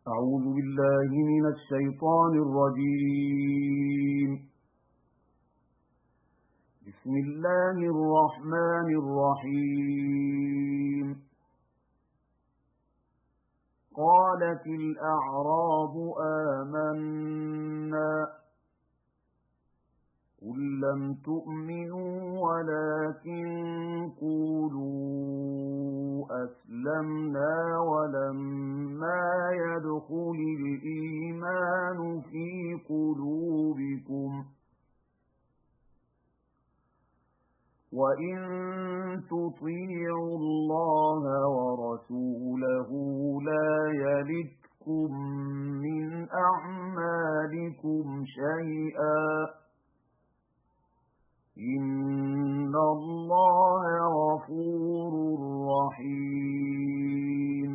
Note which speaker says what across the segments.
Speaker 1: أعوذ بالله من الشيطان الرجيم. بسم الله الرحمن الرحيم. قالت الأعراب آمنا قل لم تؤمنوا ولكن قولوا أسلمنا ولما يدخل الإيمان في قلوبكم وإن تطيعوا الله ورسوله لا يلتكم من أعمالكم شيئا إن الله غفور رحيم.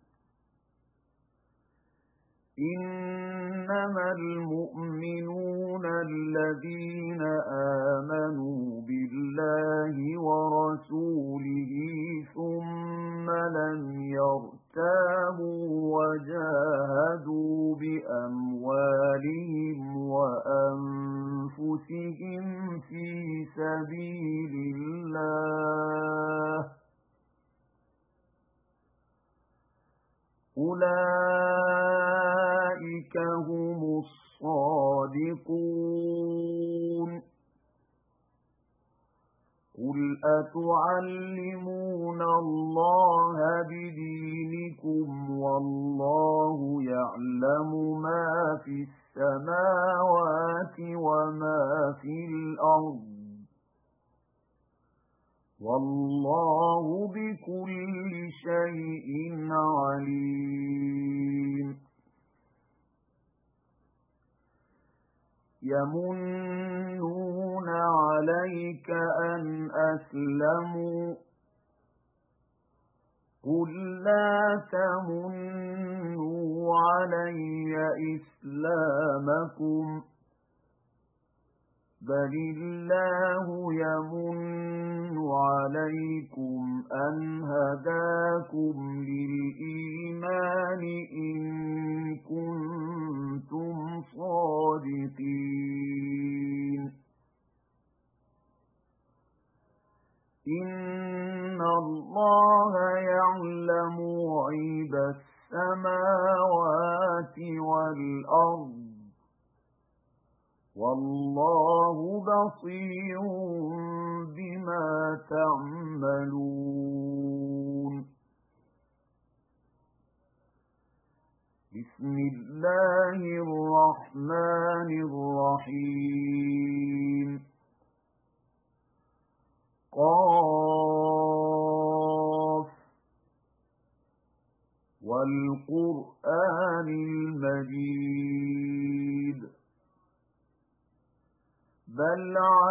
Speaker 1: إنما المؤمنون الذين آمنوا بالله ورسوله ثم لم يرتابوا وجاهدوا بأموالهم وأنفسهم في سبيل الله أولئك هم الصادقون. قل أتعلمون الله بدينكم والله يعلم ما في السماوات وما في الأرض والله بكل شيء عليم. يمنون عليك أن أسلموا قل لا تمنوا علي إسلامكم بل الله يمن عليكم أن هداكم للإيمان إن كنتم صادقين. إن الله يعلم غيب السماوات والأرض والله بصير بما تعملون. بسم الله الرحمن الرحيم. قاف والقرآن المجيد بل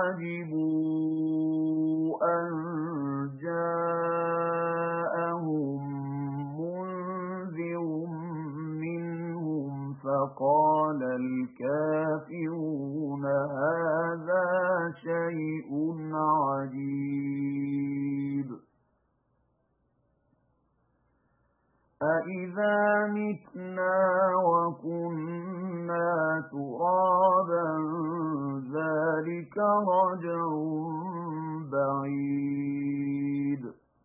Speaker 1: عجبوا أن جاءهم منذر منهم فقال الكافرون هذا شيء عجيب أإذا متنا وكنا ترابا ذلك رجع بعيد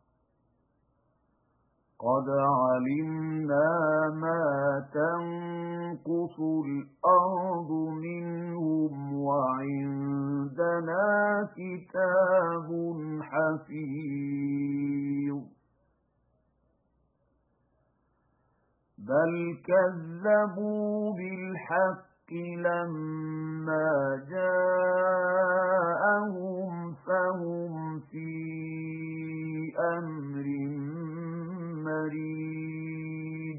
Speaker 1: قد علمنا ما تنقص الأرض منهم وعندنا كتاب حفيظ بل كذبوا بالحق لما جاءهم فهم في أمر مريج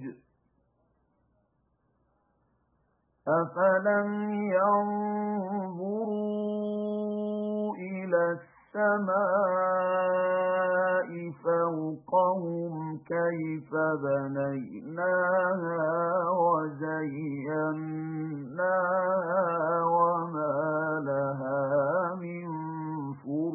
Speaker 1: أفلم ينظروا إلى السماء فوقهم كيف بنيناها وزيناها وما لها من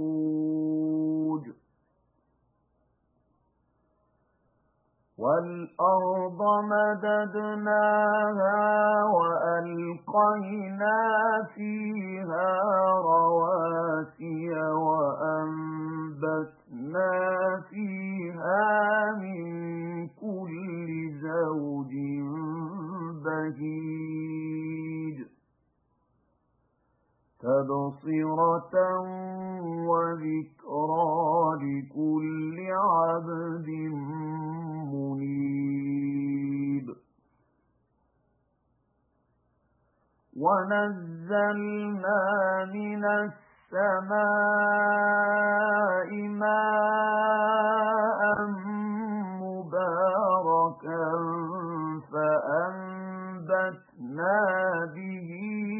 Speaker 1: فروج وَالْأَرْضَ مَدَدْنَاهَا وَأَلْقَيْنَا فِيهَا رَوَاسِيَ وَأَنبَتْنَا فِيهَا مِن كُلِّ زَوْجٍ بَهِيجٍ تَبْصِرَةً وَذِكْرَىٰ لِكُلِّ عَبْدٍ مُّنِيبٍ وَنَزَّلْنَا مِنَ السَّمَاءِ مَاءً مُّبَارَكًا فَأَنبَتْنَا بِهِ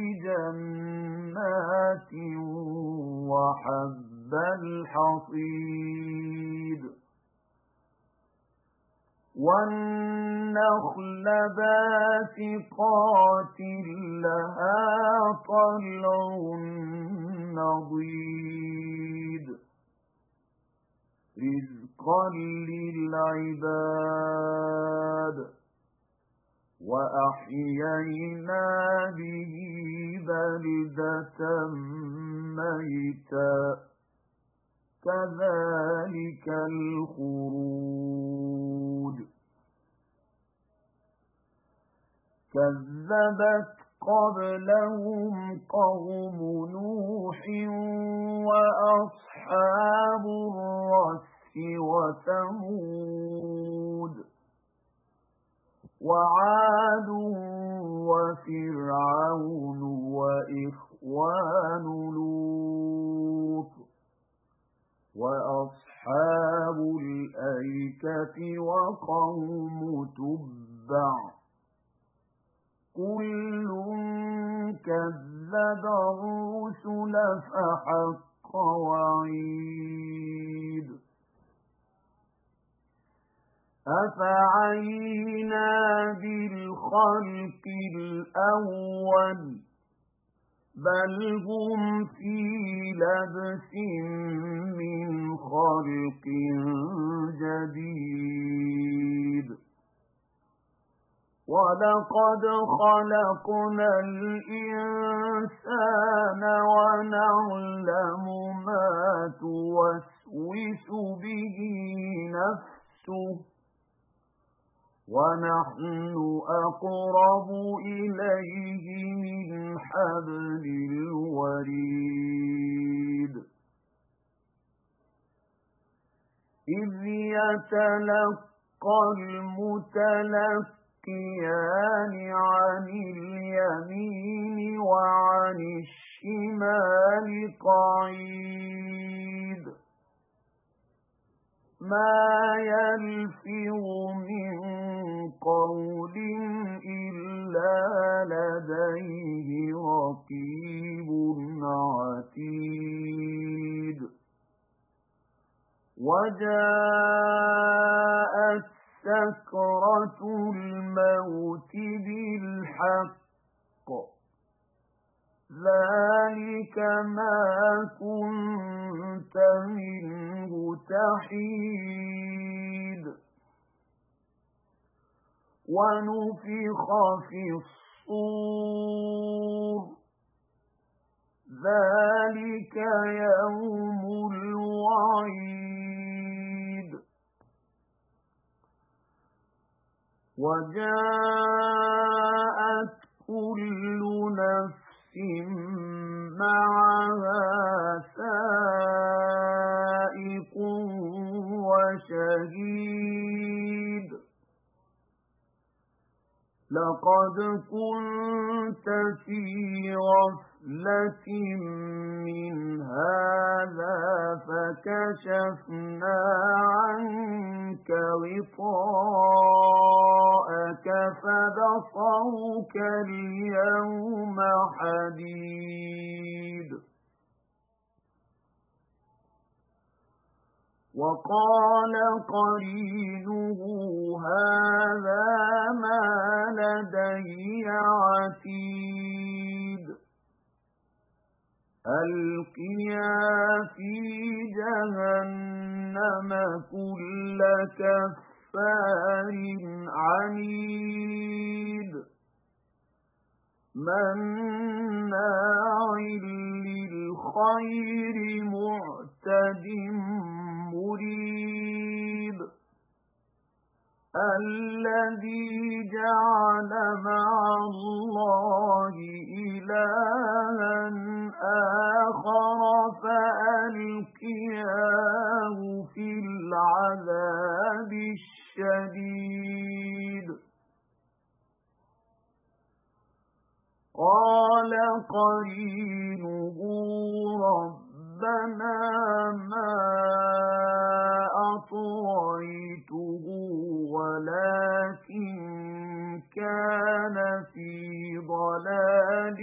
Speaker 1: جَنَّاتٍ وَحَبَّ الْحَصِيدِ وَالنَّخْلَ بَاسِقَاتٍ لَهَا طَلْعٌ نَّضِيدٌ رِزْقًا لِّلْعِبَادِ وَأَحْيَيْنَا بِهِ بَلْدَةً مَّيْتًا كَذَلِكَ الْخُرُوجُ كَذَّبَتْ قَبْلَهُمْ قَوْمُ نُوحٍ وَأَصْحَابُ الرَّسِّ وَثَمُودُ وَعَادٌ وَفِرْعَوْنُ وَإِخْوَانُ لُوطٍ وَأَصْحَابُ الْأَيْكَةِ وَقَوْمُ تُبَّعٍ كُلٌّ كَذَّبَ الرُّسُلَ فَحَقَّ وَعِيدِ أَفَعَيِينَا بِالْخَلْقِ الْأَوَّلِ بَلْ هُمْ فِي لَبْسٍ مِّنْ خَلْقٍ جَدِيدٍ وَلَقَدْ خَلَقْنَا الْإِنسَانَ وَنَعْلَمُ مَا تُوَسْوِسُ بِهِ نَفْسُهُ وَنَحْنُ أَقْرَبُ إِلَيْهِ مِنْ حَبْلِ الْوَرِيدِ إِذْ يَتَلَقَّى الْمُتَلَقِّيَانِ عَنِ الْيَمِينِ وَعَنِ الشِّمَالِ قَعِيدٌ مَا يَلْفِظُ مِن قَوْلٍ إِلَّا لَدَيْهِ رَقِيبٌ عَتِيدٌ وَجَاءَتْ سَكْرَةُ الْمَوْتِ بِالْحَقِّ ذَلِكَ مَا كُنتَ مِنْهُ تَحِيدُ وَنُفِخَ فِي الصُّورِ ذَلِكَ يَوْمُ الْوَعِيدِ وَجَاءَتْ كُلُّ نَفْسٍ مَّعَهَا سَائِقٌ وَشَهِيدٌ لَقَدْ كُنتَ فِي غَفْلَةٍ مِّنْ هَٰذَا فَكَشَفْنَا عَنكَ غِطَاءَكَ فَبَصَرُكَ الْيَوْمَ حَدِيدٌ وَقَالَ قَرِينُهُ هَٰذَا مَا لَدَيَّ عَتِيدٌ أَلْقِيَا فِي جَهَنَّمَ كُلَّ كَفَّارٍ كفار عنيد مناع للخير معتد مريب الذي جعل مع الله إلها آخر فألقياه في العذاب الشديد قال قرينه ربنا ما أطغيته ولكن كان في ضلال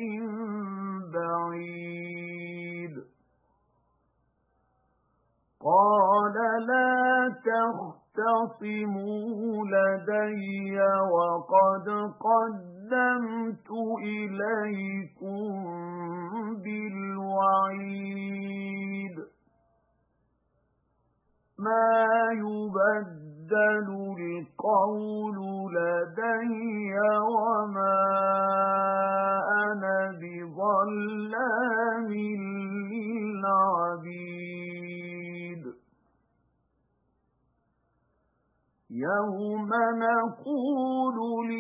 Speaker 1: بعيد قال لا تختصموا لدي وقد قدمت إليكم بالوعيد ما يبدل القول لدي وما أنا بظلام للعبيد يوم نقول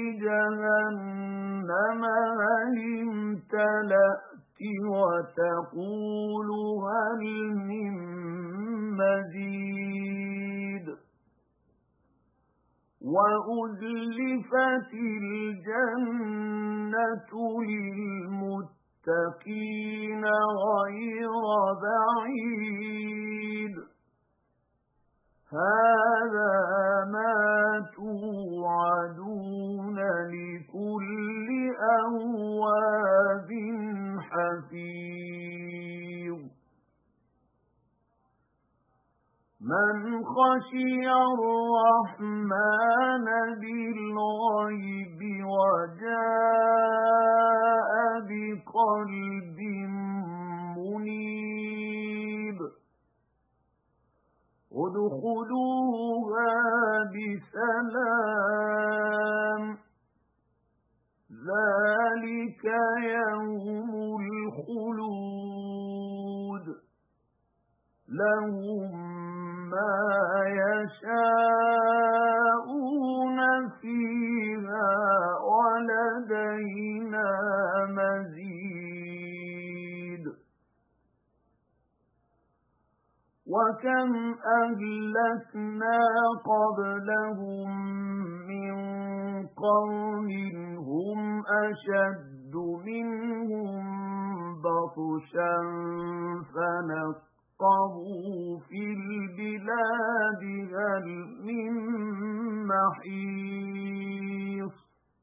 Speaker 1: لجهنم هل امتلأت وتقول هل من مزيد وأزلفت الجنة للمتقين غير بعيد هذا ما توعدون لكل أواب حفيظ من خشي الرحمن بالغيب وجاء بقلب منيب ادخلوها بسلام ذلك يوم الخلود لهم ما يشاءون فيها ولدينا مزيد وكم أهلكنا قبلهم من قرن هم أشد منهم بطشا فنقبوا في البلاد هل من محيص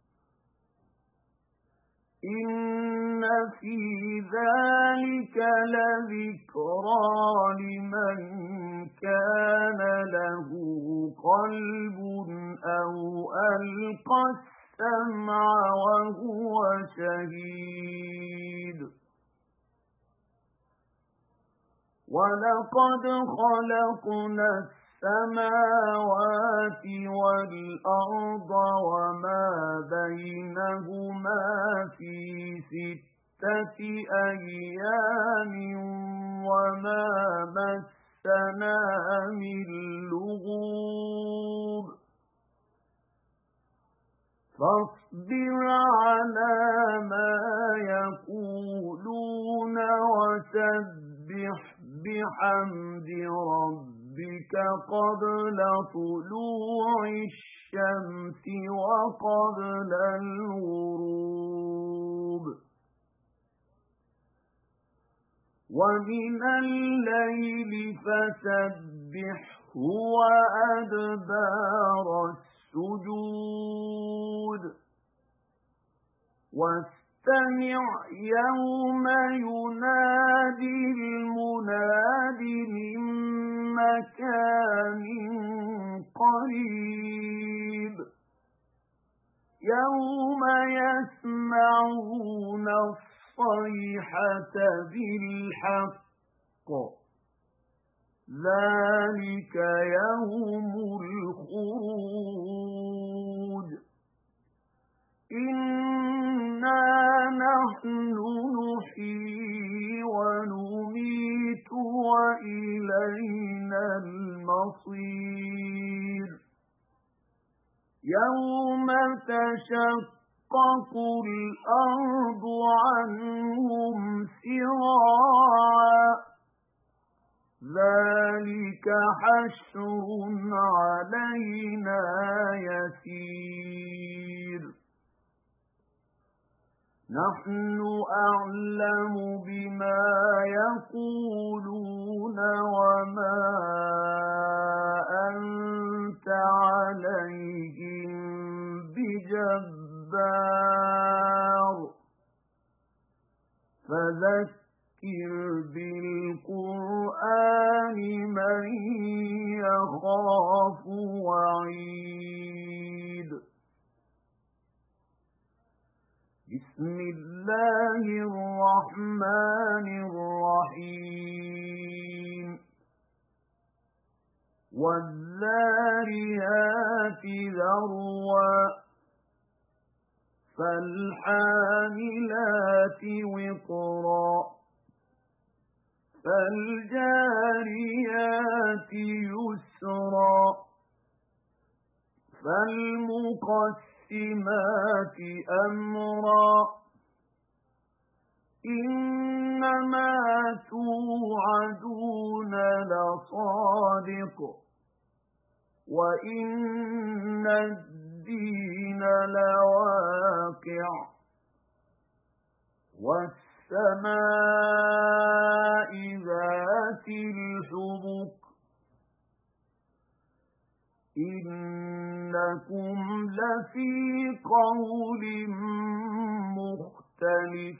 Speaker 1: إن في ذلك لذكرى لمن كان له قلب أو ألقى السمع وهو شهيد ولقد خلقنا السماوات والأرض وما بينهما في 6 أيام وما مسنا من لغوب فاصبر على ما يقولون وسبح بحمد ربك قبل طلوع الشمس وقبل الغروب ومن الليل فسبحه وأدبار السجود واستمع يوم ينادي المناد من مكان قريب يوم يسمعون الصيحة بالحق ذلك يوم الخروج إنا نحن نحيي ونميت وإلينا المصير يوم تشقق الأرض عنهم سراعا ذلك حشر علينا يسير نحن أعلم بما يقولون وما أنت عليهم بجبار فذكر بالقرآن من يخاف وعيد بسم الله الرحمن الرحيم والذاريات ذروا فالحاملات وقرا فالجاريات يسرا فالمقسمات أمرا إنما توعدون لصادق وإن الدين لواقع والسماء ذات الحبك إنكم لفي قول مختلف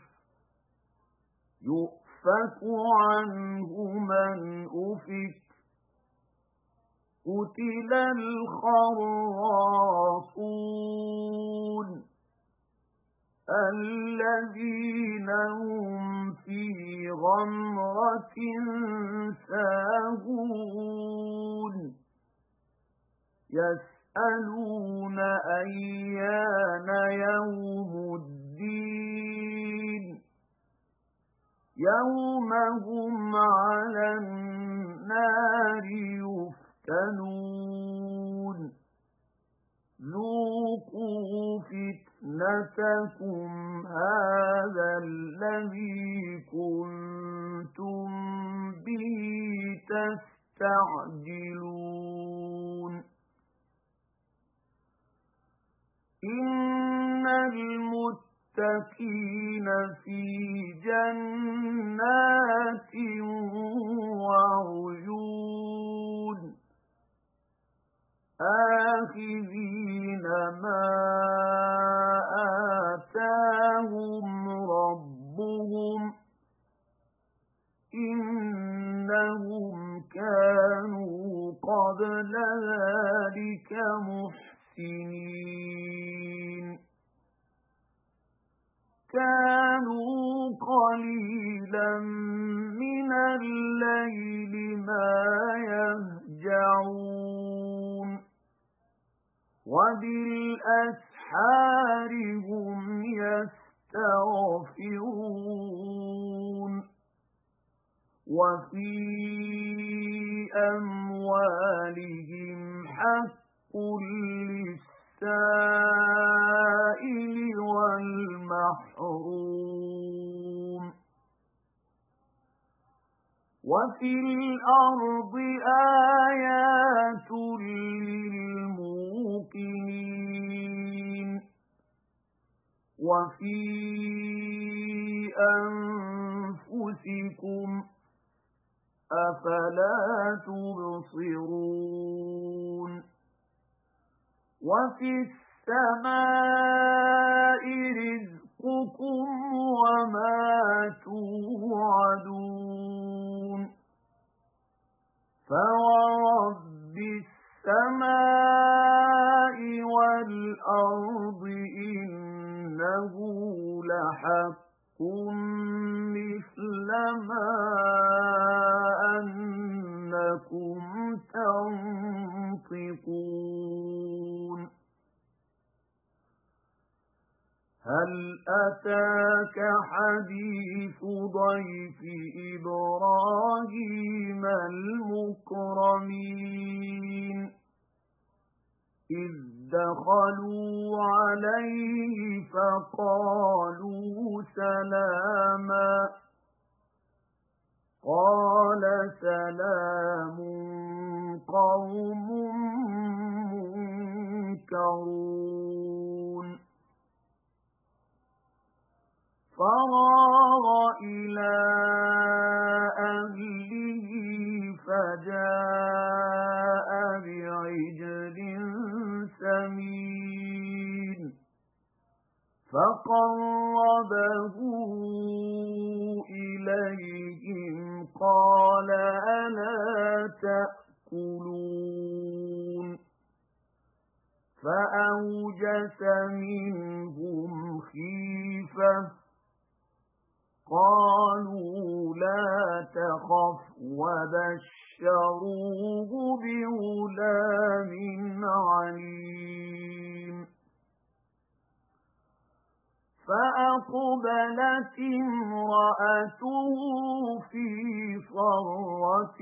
Speaker 1: يؤفك عنه من أفك قتل الخراصون الذين هم في غمرة ساهون يسألون أيان يوم الدين يوم هم على النار يفتنون ذوقوا فتنتكم هذا الذي كنتم به تستعجلون إن المتقين في جنات وعيون آخذين ما آتاهم ربهم إنهم كانوا قبل ذلك محسنين كانوا قليلا من الليل ما يهجعون وبالأسحار هم يستغفرون وفي أموالهم حق للسائل والمحروم وفي الأرض آيات للموقنين وفي أنفسكم أفلا تبصرون وفي السماء رزقكم وما توعدون فورب السماء والأرض إنه لحق مثل ما أنكم لعلكم تنطقون هل أتاك حديث ضيف إبراهيم المكرمين إذ دخلوا عليه فقالوا سلاما قال سلام قوم منكرون فراغ إلى أهله فجاء بعجل سمين فقربه إليهم قال ألا تأكلون فأوجس منهم خيفة قالوا لا تخف وبشروه بغلام عليم فأقبلت امرأته في صرة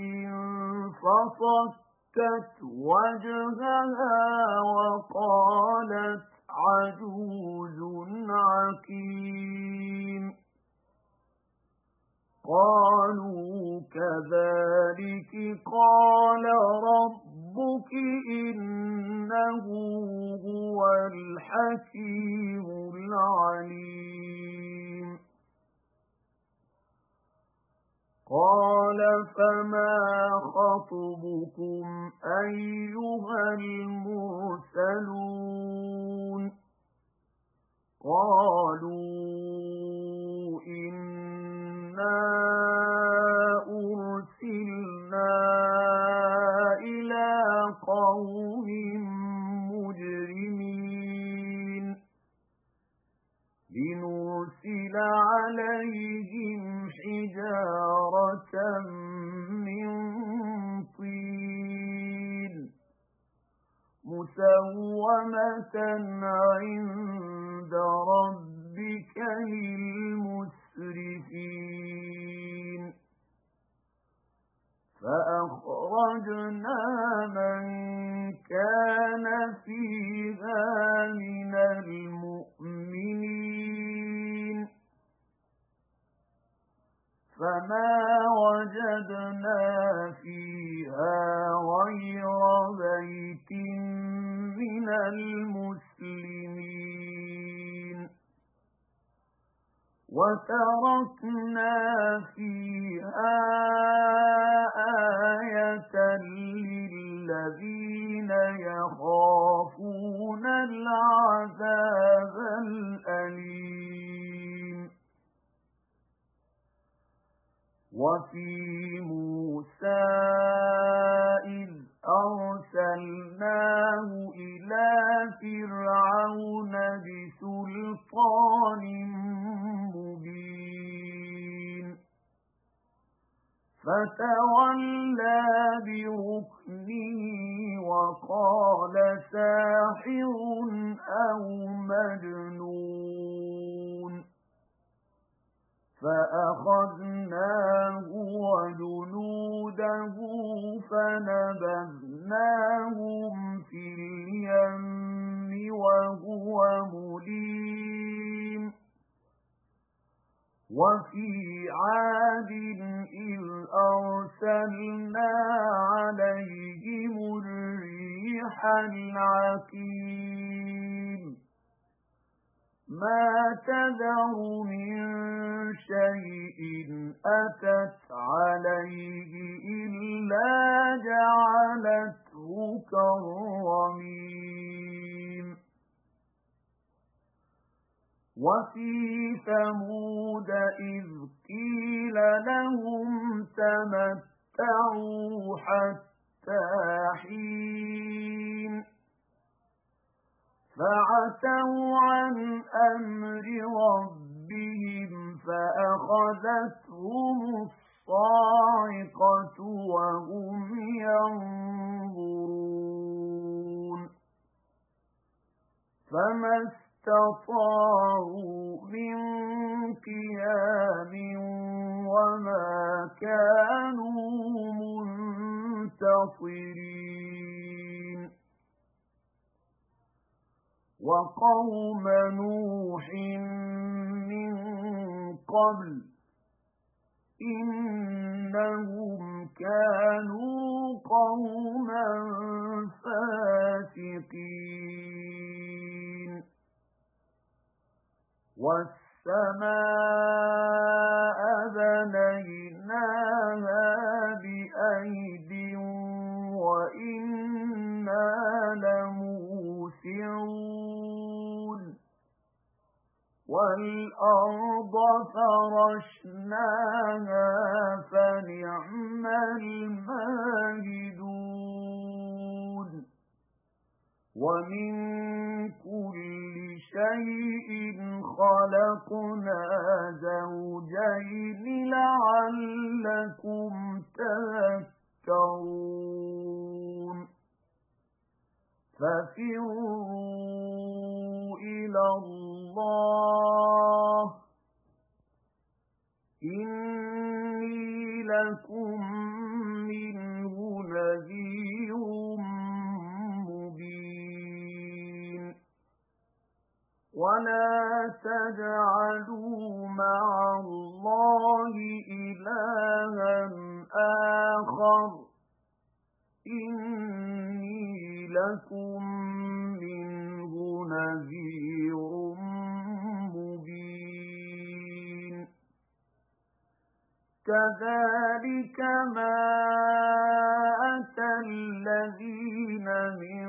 Speaker 1: فصكت وجهها وقالت عجوز عقيم قالوا كذلك قال ربك إنه هو الحكيم العليم قال فما خطبكم أيها المرسلون قالوا إنا أرسلنا إلى قوم مجرمين لنرسل عليهم حجارة من طين مسومة عند ربك للمسرفين فأخرجنا من كان فيها من المؤمنين فما وجدنا فيها غير بيت من المسلمين وتركنا فيها آية للذين يخافون العذاب الأليم وفي موسى إذ أرسلناه إلى فرعون بسلطان مبين فتولى بركنه وقال ساحر أو مجنون فأخذناه وجنوده فنبذناهم في اليم وهو مليم وفي عاد إذ أرسلنا عليهم الريح العقيم ما تذر من شيء أتت عليه إلا جعلته كالرميم وفي ثمود إذ قيل لهم تمتعوا حتى حين فعتوا عن أمر ربهم فأخذتهم الصاعقة وهم ينظرون فما استطاعوا من قيام وما كانوا منتصرين وقوم نوح من قبل إنهم كانوا قوما فاسقين والسماء بنيناها بأيد وإنا لموسعون والأرض فرشناها فنعم الماهدون ومن كل شيء خلقنا زوجين لعلكم تذكرون ففروا إلى الله إني لكم منه نذير مبين ولا تجعلوا مع الله إلها آخر إني لكم منه نذير مبين كذلك ما أتى الذين من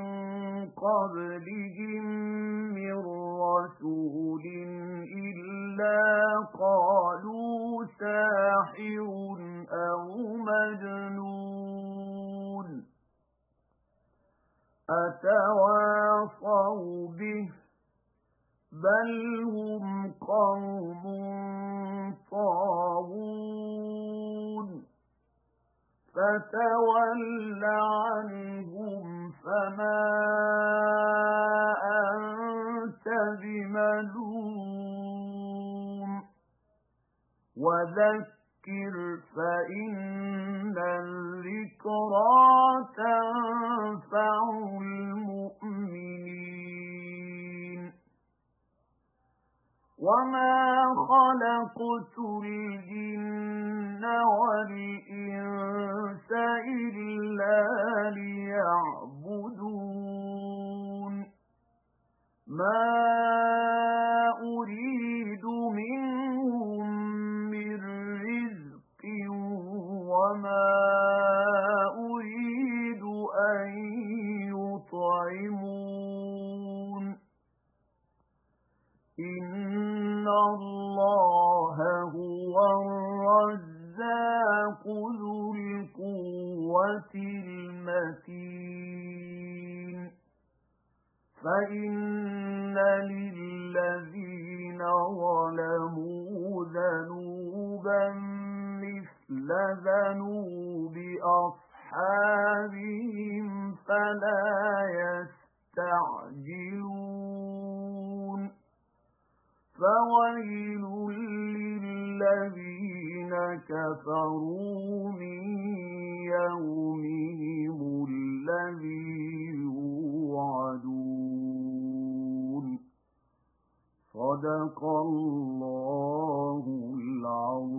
Speaker 1: قبلهم من رسول إلا قالوا ساحر أو مجنون أتواصوا به بل هم قوم طاغون فتول عنهم فما أنت بملوم وذكر فإن الذكرى تنفع المؤمنين وما خلقت الجن والإنس إلا ليعبدون ما أريد منهم من رزق وما أريد أن يطعمون إن الله هو الرزاق ذو القوة المتين فإن للذين ظلموا ذنوبا مثل ذنوب أصحابهم فلا يستعجلون فويل للذين كفروا من يومهم الذي يوعدون صدق الله العظيم.